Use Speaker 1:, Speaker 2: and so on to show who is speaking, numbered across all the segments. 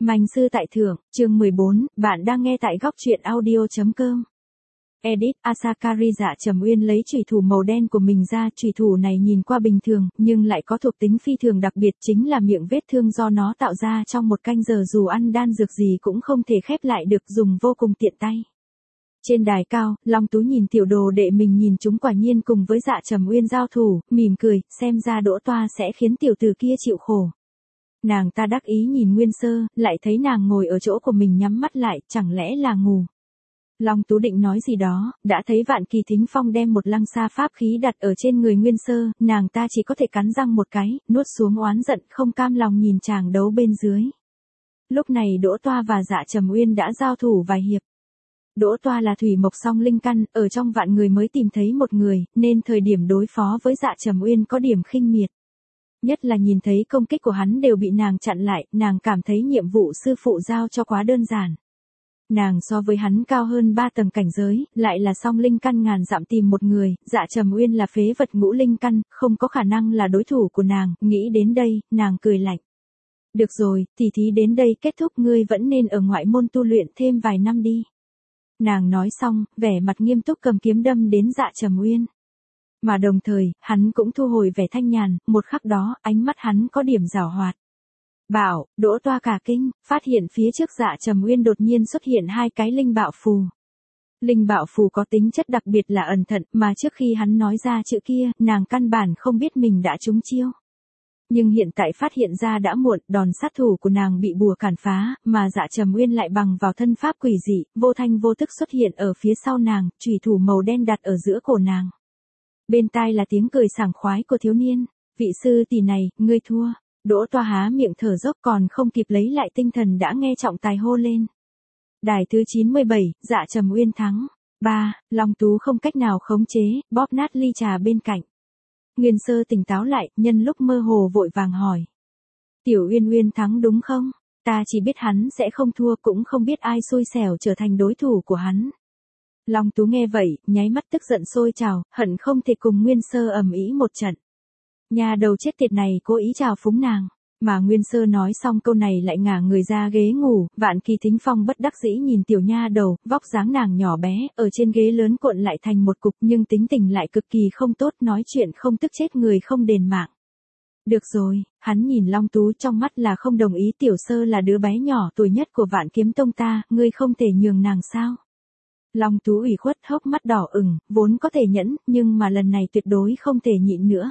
Speaker 1: Manh sư tại thượng, chương 14, bạn đang nghe tại góc truyện audio.com. Edit, Asakari Dạ Trầm Uyên lấy chủy thủ màu đen của mình ra, chủy thủ này nhìn qua bình thường, nhưng lại có thuộc tính phi thường đặc biệt, chính là miệng vết thương do nó tạo ra trong một canh giờ dù ăn đan dược gì cũng không thể khép lại được, dùng vô cùng tiện tay. Trên đài cao, Long Tú nhìn tiểu đồ đệ mình nhìn chúng quả nhiên cùng với Dạ Trầm Uyên giao thủ, mỉm cười, xem ra Đỗ Toa sẽ khiến tiểu tử kia chịu khổ. Nàng ta đắc ý nhìn Nguyên Sơ, lại thấy nàng ngồi ở chỗ của mình nhắm mắt lại, chẳng lẽ là ngủ. Long Tú định nói gì đó, đã thấy Vạn Kỳ Thính Phong đem một lăng sa pháp khí đặt ở trên người Nguyên Sơ, nàng ta chỉ có thể cắn răng một cái, nuốt xuống oán giận, không cam lòng nhìn chàng đấu bên dưới. Lúc này Đỗ Toa và Dạ Trầm Uyên đã giao thủ vài hiệp. Đỗ Toa là thủy mộc song linh căn, ở trong vạn người mới tìm thấy một người, nên thời điểm đối phó với Dạ Trầm Uyên có điểm khinh miệt. Nhất là nhìn thấy công kích của hắn đều bị nàng chặn lại, nàng cảm thấy nhiệm vụ sư phụ giao cho quá đơn giản. Nàng so với hắn cao hơn 3 tầng cảnh giới, lại là song linh căn ngàn dặm tìm một người, Dạ Trầm Uyên là phế vật ngũ linh căn, không có khả năng là đối thủ của nàng, nghĩ đến đây, nàng cười lạnh. Được rồi, tỉ thí đến đây kết thúc, ngươi vẫn nên ở ngoại môn tu luyện thêm vài năm đi. Nàng nói xong, vẻ mặt nghiêm túc cầm kiếm đâm đến Dạ Trầm Uyên. Mà đồng thời, hắn cũng thu hồi vẻ thanh nhàn, một khắc đó, ánh mắt hắn có điểm giảo hoạt. Bảo, Đỗ Toa cả kinh, phát hiện phía trước Dạ Trầm Uyên đột nhiên xuất hiện 2 cái linh bạo phù. Linh bạo phù có tính chất đặc biệt là ẩn thận, mà trước khi hắn nói ra chữ kia, nàng căn bản không biết mình đã trúng chiêu. Nhưng hiện tại phát hiện ra đã muộn, đòn sát thủ của nàng bị bùa cản phá, mà Dạ Trầm Uyên lại bằng vào thân pháp quỷ dị, vô thanh vô tức xuất hiện ở phía sau nàng, chủy thủ màu đen đặt ở giữa cổ nàng. Bên tai là tiếng cười sảng khoái của thiếu niên, vị sư tỷ này, ngươi thua. Đỗ Toa há miệng thở dốc còn không kịp lấy lại tinh thần đã nghe trọng tài hô lên. Đài thứ 97, Dạ Trầm Uyên thắng. 3, Long Tú không cách nào khống chế, bóp nát ly trà bên cạnh. Nguyên Sơ tỉnh táo lại, nhân lúc mơ hồ vội vàng hỏi. Tiểu Uyên Uyên thắng đúng không? Ta chỉ biết hắn sẽ không thua, cũng không biết ai xui xẻo trở thành đối thủ của hắn. Long Tú nghe vậy, nháy mắt tức giận sôi trào, hận không thể cùng Nguyên Sơ ầm ĩ một trận. Nhà đầu chết tiệt này cố ý trào phúng nàng, mà Nguyên Sơ nói xong câu này lại ngả người ra ghế ngủ, Vạn Kỳ Thính Phong bất đắc dĩ nhìn tiểu nha đầu, vóc dáng nàng nhỏ bé, ở trên ghế lớn cuộn lại thành một cục nhưng tính tình lại cực kỳ không tốt, nói chuyện không tức chết người không đền mạng. Được rồi, hắn nhìn Long Tú trong mắt là không đồng ý, Tiểu Sơ là đứa bé nhỏ tuổi nhất của Vạn Kiếm Tông ta, ngươi không thể nhường nàng sao? Long Tú ủy khuất hốc mắt đỏ ửng, vốn có thể nhẫn, nhưng mà lần này tuyệt đối không thể nhịn nữa.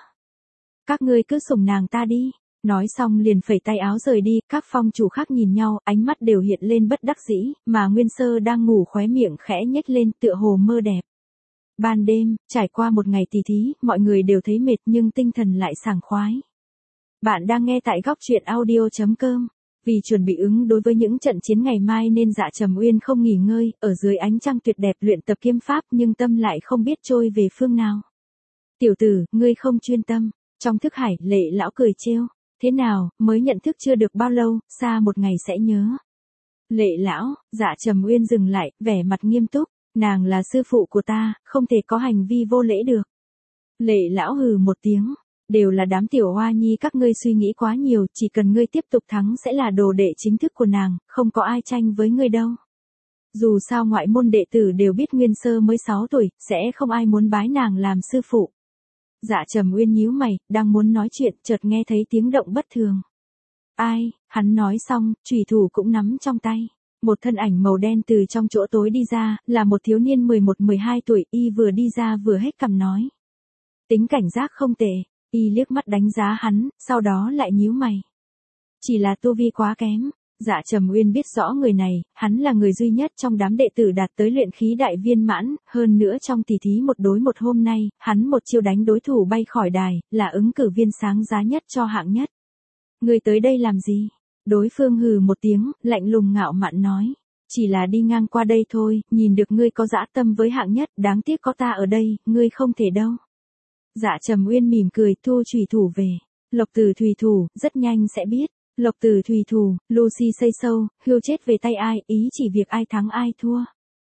Speaker 1: Các ngươi cứ sủng nàng ta đi. Nói xong liền phẩy tay áo rời đi, các phong chủ khác nhìn nhau, ánh mắt đều hiện lên bất đắc dĩ, mà Nguyên Sơ đang ngủ khóe miệng khẽ nhếch lên tựa hồ mơ đẹp. Ban đêm, trải qua một ngày tỉ thí, mọi người đều thấy mệt nhưng tinh thần lại sảng khoái. Bạn đang nghe tại góc truyện audio.com. Vì chuẩn bị ứng đối với những trận chiến ngày mai nên Dạ Trầm Uyên không nghỉ ngơi, ở dưới ánh trăng tuyệt đẹp luyện tập kiếm pháp nhưng tâm lại không biết trôi về phương nào. Tiểu tử, ngươi không chuyên tâm. Trong thức hải, Lệ lão cười trêu. Thế nào, mới nhận thức chưa được bao lâu, xa một ngày sẽ nhớ. Lệ lão, Dạ Trầm Uyên dừng lại, vẻ mặt nghiêm túc. Nàng là sư phụ của ta, không thể có hành vi vô lễ được. Lệ lão hừ một tiếng. Đều là đám tiểu hoa nhi, các ngươi suy nghĩ quá nhiều, chỉ cần ngươi tiếp tục thắng sẽ là đồ đệ chính thức của nàng, không có ai tranh với ngươi đâu. Dù sao ngoại môn đệ tử đều biết Nguyên Sơ mới 6 tuổi, sẽ không ai muốn bái nàng làm sư phụ. Dạ Trầm Uyên nhíu mày, đang muốn nói chuyện, chợt nghe thấy tiếng động bất thường. Ai, hắn nói xong, chủy thủ cũng nắm trong tay. Một thân ảnh màu đen từ trong chỗ tối đi ra, là một thiếu niên 11-12 tuổi, y vừa đi ra vừa hét cằm nói. Tính cảnh giác không tệ. Y liếc mắt đánh giá hắn, sau đó lại nhíu mày. Chỉ là tu vi quá kém. Dạ Trầm Uyên biết rõ người này, hắn là người duy nhất trong đám đệ tử đạt tới luyện khí đại viên mãn, hơn nữa trong tỷ thí 1 đối 1 hôm nay, hắn một chiêu đánh đối thủ bay khỏi đài, là ứng cử viên sáng giá nhất cho hạng nhất. Người tới đây làm gì? Đối phương hừ một tiếng, lạnh lùng ngạo mạn nói. Chỉ là đi ngang qua đây thôi, nhìn được ngươi có dã tâm với hạng nhất, đáng tiếc có ta ở đây, ngươi không thể đâu. Dạ Trầm Uyên mỉm cười, thu chủy thủ về. Lộc Tử Thùy thủ, rất nhanh sẽ biết. Lộc Tử Thùy thủ, Lucy xây sâu, hưu chết về tay ai, ý chỉ việc ai thắng ai thua.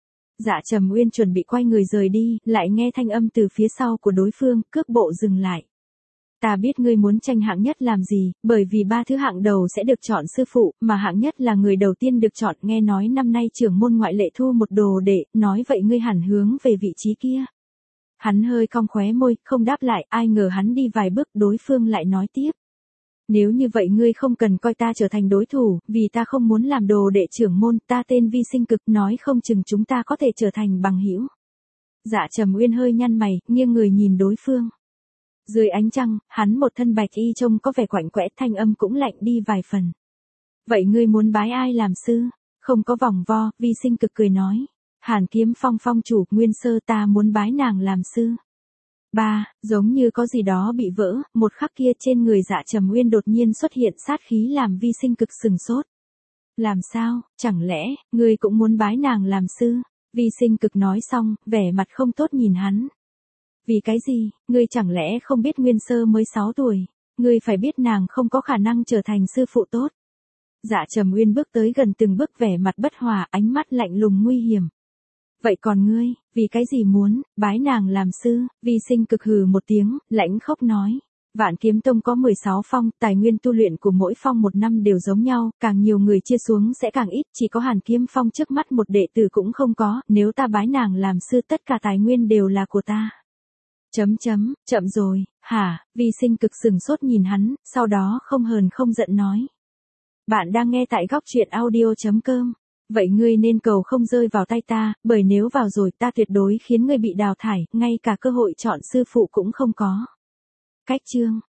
Speaker 1: Dạ Trầm Uyên chuẩn bị quay người rời đi, lại nghe thanh âm từ phía sau của đối phương, cước bộ dừng lại. Ta biết ngươi muốn tranh hạng nhất làm gì, bởi vì 3 thứ hạng đầu sẽ được chọn sư phụ, mà hạng nhất là người đầu tiên được chọn. Nghe nói năm nay trưởng môn ngoại lệ thu một đồ đệ, nói vậy ngươi hẳn hướng về vị trí kia. Hắn hơi cong khóe môi, không đáp lại, ai ngờ hắn đi vài bước đối phương lại nói tiếp. Nếu như vậy ngươi không cần coi ta trở thành đối thủ, vì ta không muốn làm đồ đệ trưởng môn, ta tên Vi Sinh Cực, nói không chừng chúng ta có thể trở thành bằng hữu. Dạ Trầm Uyên hơi nhăn mày, nghiêng người nhìn đối phương. Dưới ánh trăng, hắn một thân bạch y trông có vẻ quạnh quẽ, thanh âm cũng lạnh đi vài phần. Vậy ngươi muốn bái ai làm sư? Không có vòng vo, Vi Sinh Cực cười nói. Hàn Kiếm Phong phong chủ, Nguyên Sơ, ta muốn bái nàng làm sư. Giống như có gì đó bị vỡ, một khắc kia trên người Dạ Trầm Uyên đột nhiên xuất hiện sát khí làm Vi Sinh Cực sừng sốt. Làm sao, chẳng lẽ, ngươi cũng muốn bái nàng làm sư? Vi Sinh Cực nói xong, vẻ mặt không tốt nhìn hắn. Vì cái gì, ngươi chẳng lẽ không biết Nguyên Sơ mới 6 tuổi, ngươi phải biết nàng không có khả năng trở thành sư phụ tốt. Dạ Trầm Uyên bước tới gần từng bước, vẻ mặt bất hòa, ánh mắt lạnh lùng nguy hiểm. Vậy còn ngươi, vì cái gì muốn bái nàng làm sư? Vi Sinh Cực hừ một tiếng, lãnh khốc nói. Vạn Kiếm Tông có 16 phong, tài nguyên tu luyện của mỗi phong một năm đều giống nhau, càng nhiều người chia xuống sẽ càng ít, chỉ có Hàn Kiếm Phong trước mắt một đệ tử cũng không có, nếu ta bái nàng làm sư tất cả tài nguyên đều là của ta. Chậm rồi, hả? Vi Sinh Cực sừng sốt nhìn hắn, sau đó không hờn không giận nói. Bạn đang nghe tại góc truyện audio.com. Vậy ngươi nên cầu không rơi vào tay ta, bởi nếu vào rồi ta tuyệt đối khiến ngươi bị đào thải, ngay cả cơ hội chọn sư phụ cũng không có. Cách chương